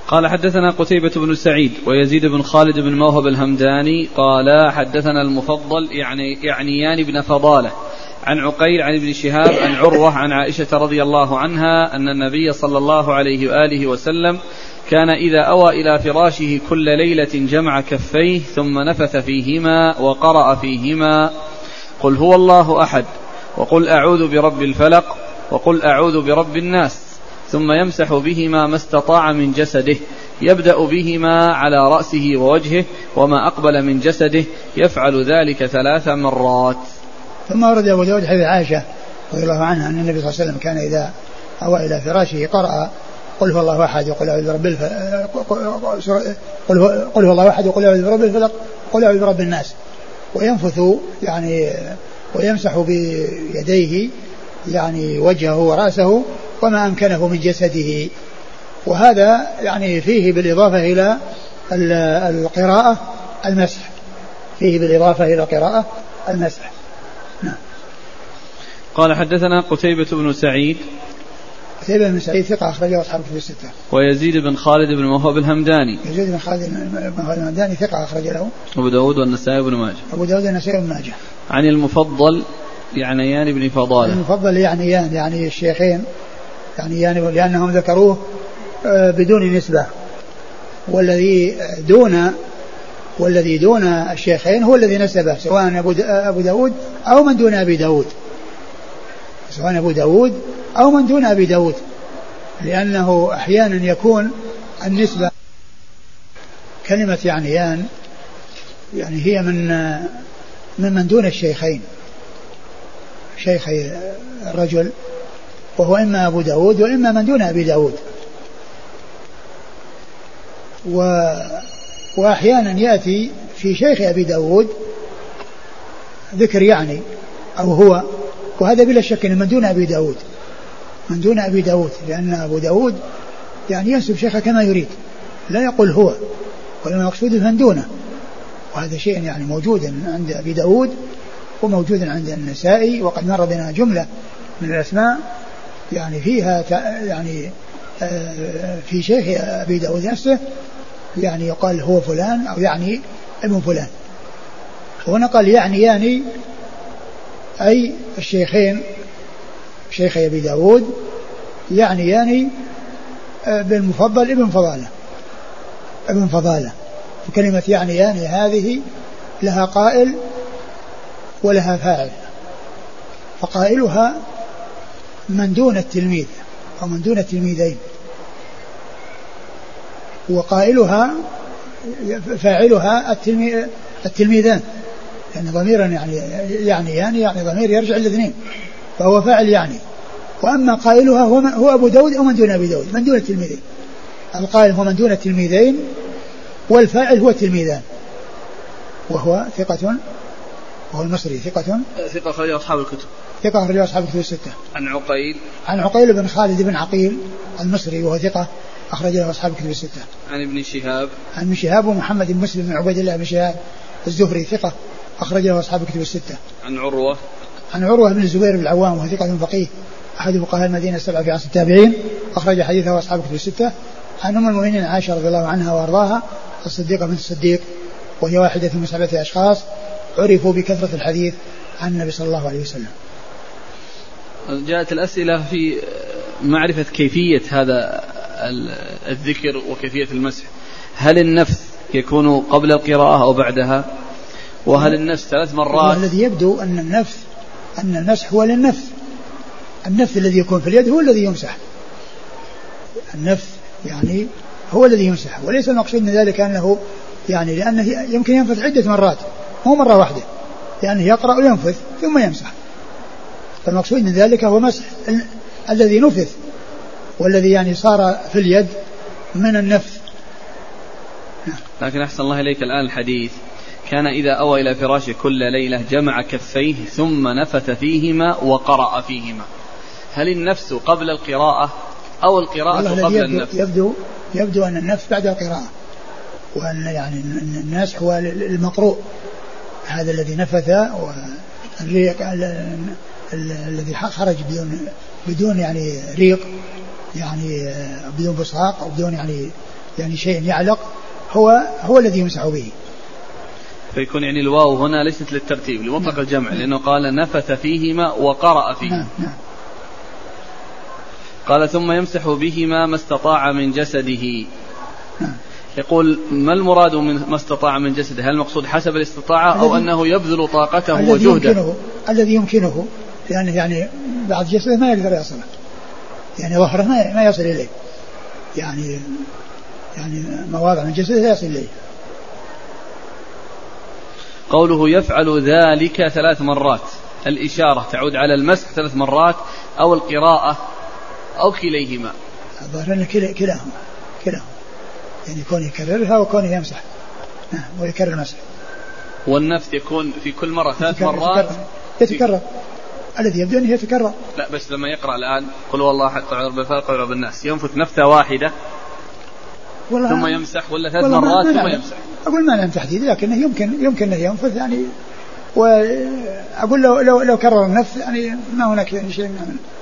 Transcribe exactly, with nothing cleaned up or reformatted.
قال حدثنا قتيبة بن سعيد ويزيد بن خالد بن موهب الهمداني قال حدثنا المفضل يعني يعنيان بن فضالة عن عقيل عن ابن شهاب عن عروة عن عائشة رضي الله عنها أن النبي صلى الله عليه وآله وسلم كان إذا أوى إلى فراشه كل ليلة جمع كفيه ثم نفث فيهما وقرأ فيهما قل هو الله أحد وقل أعوذ برب الفلق وقل أعوذ برب الناس ثم يمسح بهما ما استطاع من جسده يبدأ بهما على رأسه ووجهه وما أقبل من جسده يفعل ذلك ثلاث مرات. ثم ورد أبو داود حديث عائشة رضي الله عنها أن النبي صلى الله عليه وسلم كان إذا أوى إلى فراشه قرأ قل هو الله أحد وقل أعوذ برب الفلق قل هو الله أحد وقل أعوذ برب الفلق قل أعوذ برب الناس وينفث يعني ويمسح بيديه يعني وجهه ورأسه وما أمكنه من جسده. وهذا يعني فيه بالإضافة إلى القراءة المسح فيه بالإضافة إلى القراءة المسح. نعم. قال حدثنا قتيبة بن سعيد قتيبة بن سعيد ثقة أخرجه أصحاب الكتب الستة. ويزيد بن خالد بن موهب الهمداني يزيد بن خالد بن موهب الهمداني ثقة أخرج له أبو داود والنسائي بن ماجه أبو داود والنسائي بن ماجه. عن المفضل يعنيان بن فضالة المفضل يعنيان يعني الشيخين يعني, يعني لأنهم ذكروه بدون نسبة والذي دون والذي دون الشيخين هو الذي نسبه سواء أبو داود أو من دون أبي داود سواء أبو داود أو من دون أبي داود لأنه أحيانا يكون النسبة كلمة يعنيان يعني هي من من من دون الشيخين شيخي الرجل وهو إما أبو داود وإما من دون أبي داود. و... وأحيانا يأتي في شيخ أبي داود ذكر يعني أو هو وهذا بلا شك من دون أبي داود من دون أبي داود لأن أبو داود يعني ينسب شيخه كما يريد لا يقول هو ولما يقصد من دونه وهذا شيء يعني موجود عند أبي داود وموجود عند النسائي وقد مر بنا جملة من الأسماء يعني فيها يعني في شيخ أبي داود نفسه يعني يقال هو فلان أو يعني ابن فلان. وهنا قال يعني يعني أي الشيخين شيخ أبي داود يعني يعني بالمفضل ابن فضالة ابن فضالة. وكلمة يعني يعني هذه لها قائل ولها فاعل فقائلها من دون التلميذ أو من دون التلميذين وقائلها فاعلها التلميذان يعني ضميرا يعني يعني يعني يعني ضمير يرجع الاثنين فهو فاعل يعني. وأما قائلها هو, هو أبو داود أو من دون أبي داود من دون التلميذين القائل هو من دون التلميذين والفاعل هو التلميذان وهو ثقة وهو المصري ثقة ثقة أخرجه أصحاب الكتب ثقة أخرجه أصحاب الكتب الستة. عن عقيل عن عقيل بن خالد بن عقيل المصري وهو ثقة أخرجه أصحاب الكتب الستة. عن ابن شهاب عن ابن شهاب ومحمد بن مسلم بن عبيد الله بن شهاب الزهري ثقة أخرجه أصحاب الكتب الستة. عن عروة عن عروة بن الزبير بن العوام وهو ثقة فقيه أحد فقهاء المدينة السبعة في عصر التابعين أخرج حديثه أصحاب الكتب الستة. عن أم المؤمنين عائشة رضي الله عنها وأرضاها الصديقة بنت الصديق وهي واحدة من سبعة أشخاص عرفوا بكثرة الحديث عن النبي صلى الله عليه وسلم. جاءت الأسئلة في معرفة كيفية هذا الذكر وكيفية المسح. هل النفث يكون قبل القراءة أو بعدها؟ وهل النفث ثلاث مرات؟ الذي يبدو أن النفث أن المسح هو للنفث النفث الذي يكون في اليد هو الذي يمسح النفث يعني هو الذي يمسح وليس المقصود من ذلك أنه يعني لأنه يمكن ينفث عدة مرات مو مرة واحدة لأنه يقرأ وينفث ثم يمسح فالمقصود من ذلك هو مسح ال- الذي نفث والذي يعني صار في اليد من النفث. لكن أحسن الله إليك الآن الحديث كان إذا أوى إلى فراشه كل ليلة جمع كفيه ثم نفث فيهما وقرأ فيهما. هل النفث قبل القراءة أو القراءة قبل يبدو النفث؟ يبدو, يبدو أن النفث بعد القراءة وأن يعني الناس هو المقروء هذا الذي نفث والريق الذي خرج بدون بدون يعني ريق يعني بدون بصاق أو بدون يعني يعني شيء يعلق هو هو الذي يمسح به. فيكون يعني الواو هنا ليست للترتيب لمطلق نعم. الجمع لأنه قال نفث فيهما وقرأ فيه نعم. نعم. قال ثم يمسح بهما ما استطاع من جسده نعم. يقول ما المراد من ما استطاع من جسده؟ هل المقصود حسب الاستطاعة أو أنه يبذل طاقته وجهده؟ يمكنه الذي يمكنه لأنه يعني بعض جسده ما يقدر يصله يعني ظهره ما يصل إليه يعني يعني مواضع من جسده لا يصل إليه. قوله يفعل ذلك ثلاث مرات الإشارة تعود على المسح ثلاث مرات أو القراءة أو كليهما؟ الظاهر أن كلاهما كلاهما يعني يكون يكررها وكون يمسح نعم ويكرر المسح. والنفث يكون في كل مرة ثلاث مرات يتكرر الذي يبدو أنه يتكرر. لا بس لما يقرأ الآن قل والله حتى عذر بالفلق وعذر بالناس ينفث نفثة واحدة ثم يمسح ولا ثلاث مرات ثم يمسح؟ أقول ما لهم تحديد لكنه يمكن يمكن أن ينفث يعني وأقول لو لو لو كرر النفث يعني ما هناك شيء من